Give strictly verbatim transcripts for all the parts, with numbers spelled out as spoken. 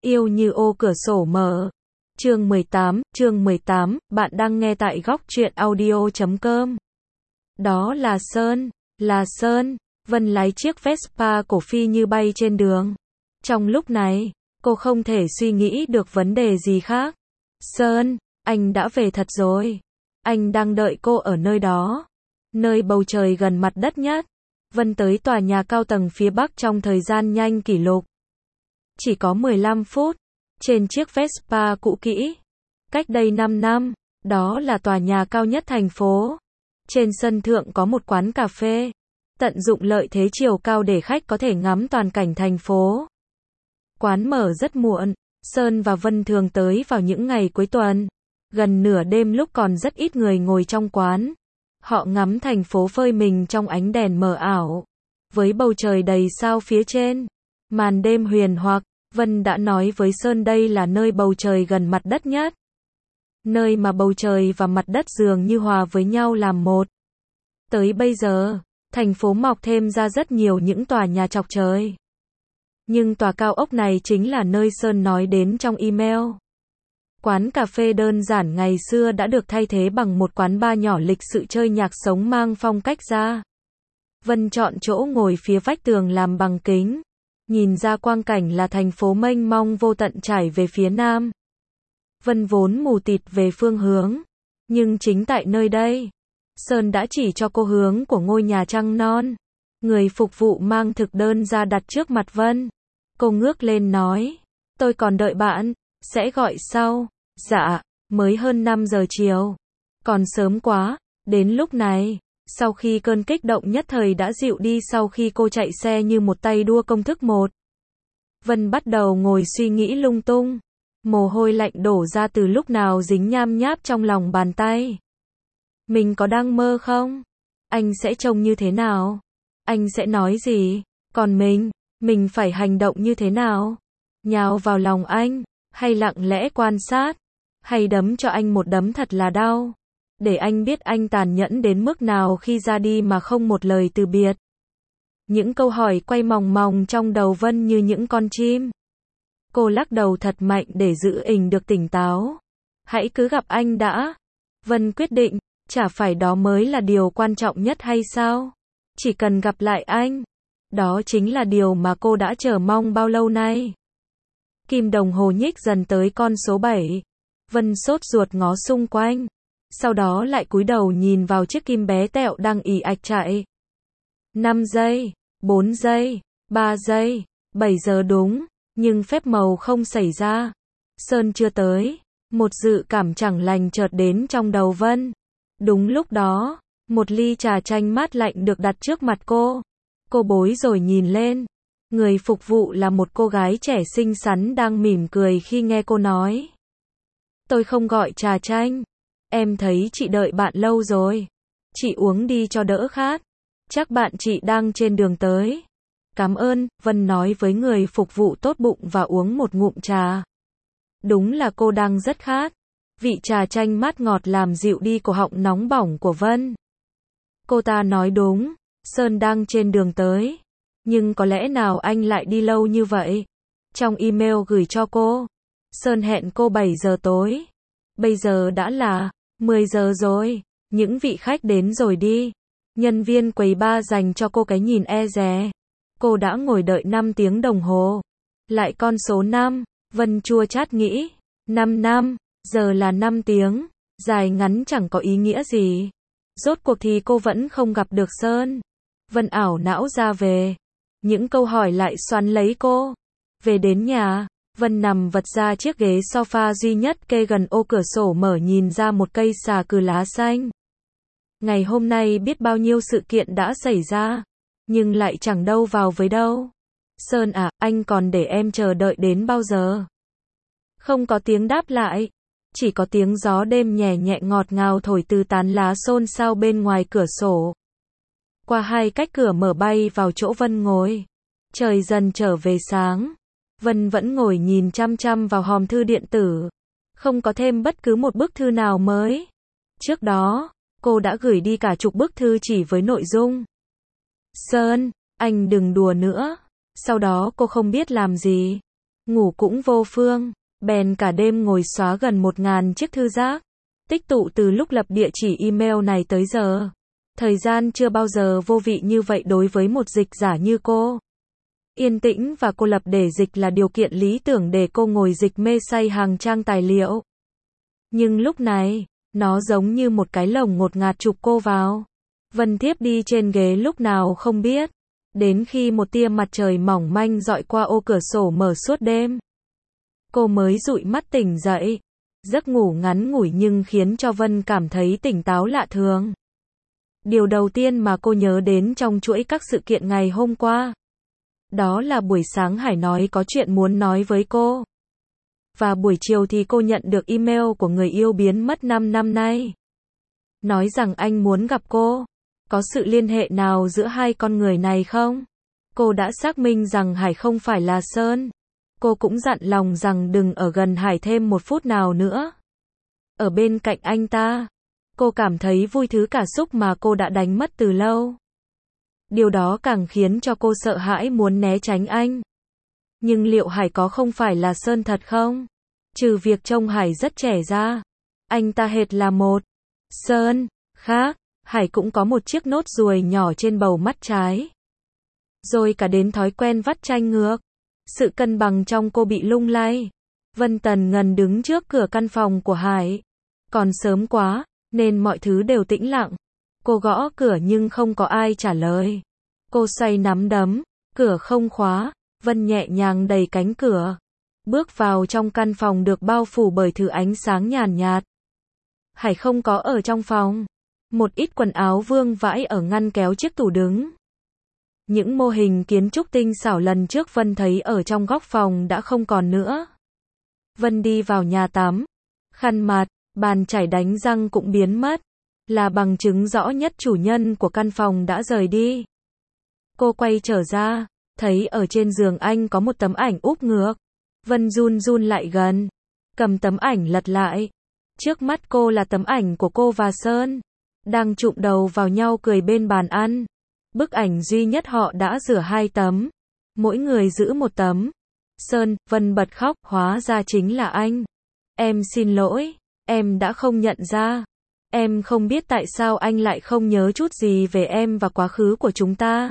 Yêu như ô cửa sổ mở. Chương mười tám, chương mười tám, bạn đang nghe tại góc truyện audio chấm com. Đó là Sơn, là Sơn. Vân lái chiếc Vespa cổ phi như bay trên đường. Trong lúc này, cô không thể suy nghĩ được vấn đề gì khác. Sơn, anh đã về thật rồi. Anh đang đợi cô ở nơi đó. Nơi bầu trời gần mặt đất nhất. Vân tới tòa nhà cao tầng phía Bắc trong thời gian nhanh kỷ lục. Chỉ có mười lăm phút. Trên chiếc Vespa cũ kỹ. Cách đây năm năm, đó là tòa nhà cao nhất thành phố. Trên sân thượng có một quán cà phê. Tận dụng lợi thế chiều cao để khách có thể ngắm toàn cảnh thành phố. Quán mở rất muộn. Sơn và Vân thường tới vào những ngày cuối tuần. Gần nửa đêm lúc còn rất ít người ngồi trong quán. Họ ngắm thành phố phơi mình trong ánh đèn mờ ảo. Với bầu trời đầy sao phía trên. Màn đêm huyền hoặc. Vân đã nói với Sơn đây là nơi bầu trời gần mặt đất nhất. Nơi mà bầu trời và mặt đất dường như hòa với nhau làm một. Tới bây giờ, thành phố mọc thêm ra rất nhiều những tòa nhà chọc trời. Nhưng tòa cao ốc này chính là nơi Sơn nói đến trong email. Quán cà phê đơn giản ngày xưa đã được thay thế bằng một quán bar nhỏ lịch sự chơi nhạc sống mang phong cách ra. Vân chọn chỗ ngồi phía vách tường làm bằng kính. Nhìn ra quang cảnh là thành phố mênh mông vô tận trải về phía nam. Vân vốn mù tịt về phương hướng. Nhưng chính tại nơi đây, Sơn đã chỉ cho cô hướng của ngôi nhà trăng non. Người phục vụ mang thực đơn ra đặt trước mặt Vân. Cô ngước lên nói, tôi còn đợi bạn, sẽ gọi sau. Dạ, mới hơn năm giờ chiều. Còn sớm quá, đến lúc này. Sau khi cơn kích động nhất thời đã dịu đi sau khi cô chạy xe như một tay đua công thức một. Vân bắt đầu ngồi suy nghĩ lung tung. Mồ hôi lạnh đổ ra từ lúc nào dính nham nháp trong lòng bàn tay. Mình có đang mơ không? Anh sẽ trông như thế nào? Anh sẽ nói gì? Còn mình, mình phải hành động như thế nào? Nhào vào lòng anh, hay lặng lẽ quan sát, hay đấm cho anh một đấm thật là đau? Để anh biết anh tàn nhẫn đến mức nào khi ra đi mà không một lời từ biệt. Những câu hỏi quay mòng mòng trong đầu Vân như những con chim. Cô lắc đầu thật mạnh để giữ ình được tỉnh táo. Hãy cứ gặp anh đã. Vân quyết định, chả phải đó mới là điều quan trọng nhất hay sao? Chỉ cần gặp lại anh. Đó chính là điều mà cô đã chờ mong bao lâu nay. Kim đồng hồ nhích dần tới con số bảy. Vân sốt ruột ngó xung quanh. Sau đó lại cúi đầu nhìn vào chiếc kim bé tẹo đang ì ạch chạy. năm giây, bốn giây, ba giây, bảy giờ đúng, nhưng phép màu không xảy ra. Sơn chưa tới. Một dự cảm chẳng lành chợt đến trong đầu Vân. Đúng lúc đó, một ly trà chanh mát lạnh được đặt trước mặt cô. Cô bối rồi nhìn lên. Người phục vụ là một cô gái trẻ xinh xắn đang mỉm cười khi nghe cô nói. Tôi không gọi trà chanh. Em thấy chị đợi bạn lâu rồi. Chị uống đi cho đỡ khát. Chắc bạn chị đang trên đường tới. Cảm ơn, Vân nói với người phục vụ tốt bụng và uống một ngụm trà. Đúng là cô đang rất khát. Vị trà chanh mát ngọt làm dịu đi cổ họng nóng bỏng của Vân. Cô ta nói đúng, Sơn đang trên đường tới. Nhưng có lẽ nào anh lại đi lâu như vậy? Trong email gửi cho cô, Sơn hẹn cô bảy giờ tối. Bây giờ đã là mười giờ rồi. Những vị khách đến rồi đi. Nhân viên quầy bar dành cho cô cái nhìn e dè. Cô đã ngồi đợi năm tiếng đồng hồ. Lại con số năm. Vân chua chát nghĩ. năm năm. Giờ là năm tiếng. Dài ngắn chẳng có ý nghĩa gì. Rốt cuộc thì cô vẫn không gặp được Sơn. Vân ảo não ra về. Những câu hỏi lại xoắn lấy cô. Về đến nhà, Vân nằm vật ra chiếc ghế sofa duy nhất kê gần ô cửa sổ mở nhìn ra một cây xà cừ lá xanh. Ngày hôm nay biết bao nhiêu sự kiện đã xảy ra, nhưng lại chẳng đâu vào với đâu. Sơn à, anh còn để em chờ đợi đến bao giờ? Không có tiếng đáp lại, chỉ có tiếng gió đêm nhẹ nhẹ ngọt ngào thổi từ tán lá xôn xao bên ngoài cửa sổ. Qua hai cách cửa mở bay vào chỗ Vân ngồi. Trời dần trở về sáng. Vân vẫn ngồi nhìn chăm chăm vào hòm thư điện tử. Không có thêm bất cứ một bức thư nào mới. Trước đó, cô đã gửi đi cả chục bức thư chỉ với nội dung. Sơn, anh đừng đùa nữa. Sau đó cô không biết làm gì. ngủ cũng vô phương, bèn cả đêm ngồi xóa gần một ngàn chiếc thư rác, tích tụ từ lúc lập địa chỉ email này tới giờ. Thời gian chưa bao giờ vô vị như vậy đối với một dịch giả như cô. Yên tĩnh và cô lập để dịch là điều kiện lý tưởng để cô ngồi dịch mê say hàng trang tài liệu. Nhưng lúc này, nó giống như một cái lồng ngột ngạt chụp cô vào. Vân thiếp đi trên ghế lúc nào không biết, đến khi một tia mặt trời mỏng manh dọi qua ô cửa sổ mở suốt đêm. Cô mới dụi mắt tỉnh dậy. Giấc ngủ ngắn ngủi nhưng khiến cho Vân cảm thấy tỉnh táo lạ thường. Điều đầu tiên mà cô nhớ đến trong chuỗi các sự kiện ngày hôm qua, đó là buổi sáng Hải nói có chuyện muốn nói với cô. Và buổi chiều thì cô nhận được email của người yêu biến mất năm năm nay. Nói rằng anh muốn gặp cô. Có sự liên hệ nào giữa hai con người này không? Cô đã xác minh rằng Hải không phải là Sơn. Cô cũng dặn lòng rằng đừng ở gần Hải thêm một phút nào nữa. Ở bên cạnh anh ta, cô cảm thấy vui thứ cảm xúc mà cô đã đánh mất từ lâu. Điều đó càng khiến cho cô sợ hãi muốn né tránh anh. Nhưng liệu Hải có không phải là Sơn thật không? Trừ việc trông Hải rất trẻ ra, anh ta hệt là một Sơn khác. Hải cũng có một chiếc nốt ruồi nhỏ trên bầu mắt trái. Rồi cả đến thói quen vắt chanh ngược. Sự cân bằng trong cô bị lung lay. Vân Tần Ngần đứng trước cửa căn phòng của Hải. Còn sớm quá, nên mọi thứ đều tĩnh lặng. Cô gõ cửa nhưng không có ai trả lời. Cô xoay nắm đấm, cửa không khóa. Vân nhẹ nhàng đẩy cánh cửa. Bước vào trong căn phòng được bao phủ bởi thứ ánh sáng nhàn nhạt. Hải không có ở trong phòng. Một ít quần áo vương vãi ở ngăn kéo chiếc tủ đứng. Những mô hình kiến trúc tinh xảo lần trước Vân thấy ở trong góc phòng đã không còn nữa. Vân đi vào nhà tắm. Khăn mặt, bàn chải đánh răng cũng biến mất. Là bằng chứng rõ nhất chủ nhân của căn phòng đã rời đi. Cô quay trở ra, thấy ở trên giường anh có một tấm ảnh úp ngược. Vân run run lại gần, cầm tấm ảnh lật lại. Trước mắt cô là tấm ảnh của cô và Sơn, đang chụm đầu vào nhau cười bên bàn ăn. Bức ảnh duy nhất họ đã rửa hai tấm, mỗi người giữ một tấm. Sơn, Vân bật khóc, hóa ra chính là anh. Em xin lỗi, em đã không nhận ra. Em không biết tại sao anh lại không nhớ chút gì về em và quá khứ của chúng ta.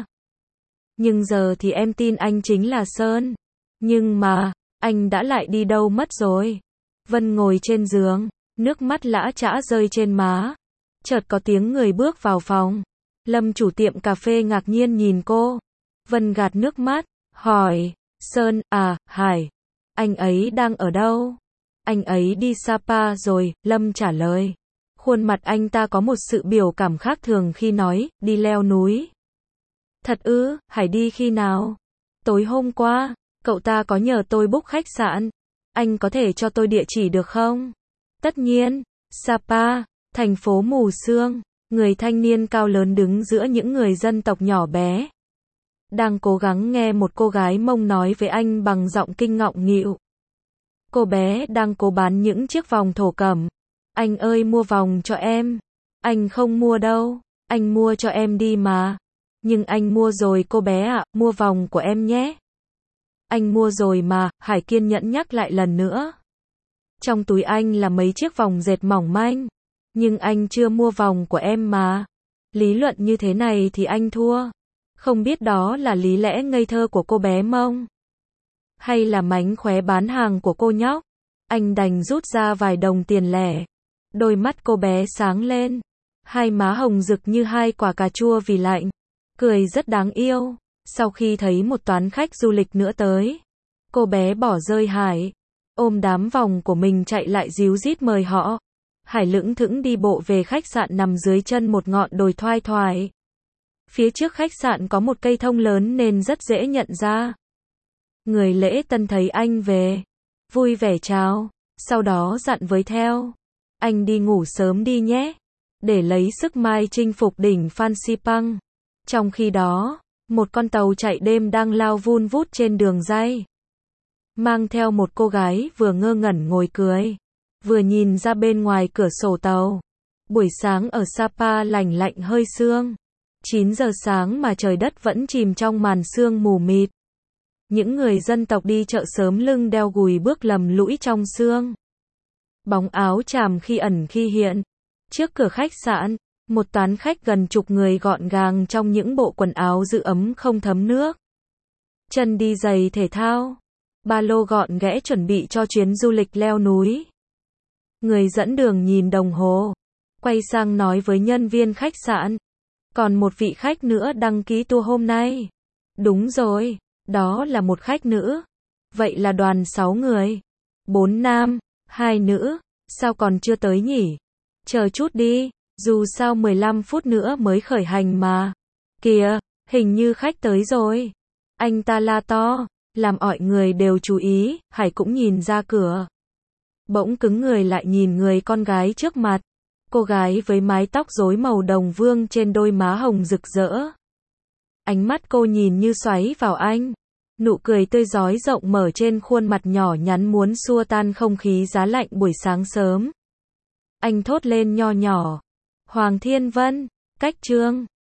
Nhưng giờ thì em tin anh chính là Sơn. Nhưng mà, anh đã lại đi đâu mất rồi? Vân ngồi trên giường, nước mắt lã chã rơi trên má. Chợt có tiếng người bước vào phòng. Lâm chủ tiệm cà phê ngạc nhiên nhìn cô. Vân gạt nước mắt, hỏi, Sơn, à, Hải, anh ấy đang ở đâu? Anh ấy đi Sapa rồi, Lâm trả lời. Khuôn mặt anh ta có một sự biểu cảm khác thường khi nói, đi leo núi. Thật ư, Hải đi khi nào? Tối hôm qua, cậu ta có nhờ tôi book khách sạn. Anh có thể cho tôi địa chỉ được không? Tất nhiên, Sapa, thành phố mù sương. Người thanh niên cao lớn đứng giữa những người dân tộc nhỏ bé. Đang cố gắng nghe một cô gái Mông nói với anh bằng giọng kinh ngọng nghịu. Cô bé đang cố bán những chiếc vòng thổ cẩm. Anh ơi mua vòng cho em. Anh không mua đâu. Anh mua cho em đi mà. Nhưng anh mua rồi cô bé ạ, mua vòng của em nhé. Anh mua rồi mà, Hải kiên nhẫn nhắc lại lần nữa. Trong túi anh là mấy chiếc vòng dệt mỏng manh. Nhưng anh chưa mua vòng của em mà. Lý luận như thế này thì anh thua. Không biết đó là lý lẽ ngây thơ của cô bé Mông, hay là mánh khóe bán hàng của cô nhóc. Anh đành rút ra vài đồng tiền lẻ. Đôi mắt cô bé sáng lên. Hai má hồng rực như hai quả cà chua vì lạnh. Cười rất đáng yêu. Sau khi thấy một toán khách du lịch nữa tới, cô bé bỏ rơi Hải, ôm đám vòng của mình chạy lại díu dít mời họ. Hải lững thững đi bộ về khách sạn nằm dưới chân một ngọn đồi thoai thoải. Phía trước khách sạn có một cây thông lớn nên rất dễ nhận ra. Người lễ tân thấy anh về, vui vẻ chào, sau đó dặn với theo. Anh đi ngủ sớm đi nhé, để lấy sức mai chinh phục đỉnh Phan Xipang. Trong khi đó, một con tàu chạy đêm đang lao vun vút trên đường ray, mang theo một cô gái vừa ngơ ngẩn ngồi cười, vừa nhìn ra bên ngoài cửa sổ tàu. Buổi sáng ở Sapa lành lạnh hơi sương. chín giờ sáng mà trời đất vẫn chìm trong màn sương mù mịt. Những người dân tộc đi chợ sớm lưng đeo gùi bước lầm lũi trong sương. Bóng áo chàm khi ẩn khi hiện. Trước cửa khách sạn, một toán khách gần chục người gọn gàng trong những bộ quần áo giữ ấm không thấm nước. Chân đi giày thể thao. Ba lô gọn ghẽ chuẩn bị cho chuyến du lịch leo núi. Người dẫn đường nhìn đồng hồ. Quay sang nói với nhân viên khách sạn. Còn một vị khách nữa đăng ký tour hôm nay. Đúng rồi, đó là một khách nữ. Vậy là đoàn sáu người. Bốn nam, hai nữ. Sao còn chưa tới nhỉ? Chờ chút đi, dù sao mười lăm phút nữa mới khởi hành mà. Kìa, hình như khách tới rồi. Anh ta la to, làm mọi người đều chú ý, Hải cũng nhìn ra cửa. Bỗng cứng người lại nhìn người con gái trước mặt. Cô gái với mái tóc rối màu đồng vương trên đôi má hồng rực rỡ. Ánh mắt cô nhìn như xoáy vào anh. Nụ cười tươi rói rộng mở trên khuôn mặt nhỏ nhắn muốn xua tan không khí giá lạnh buổi sáng sớm. Anh thốt lên nho nhỏ. Hoàng Thiên Vân, cách Trương.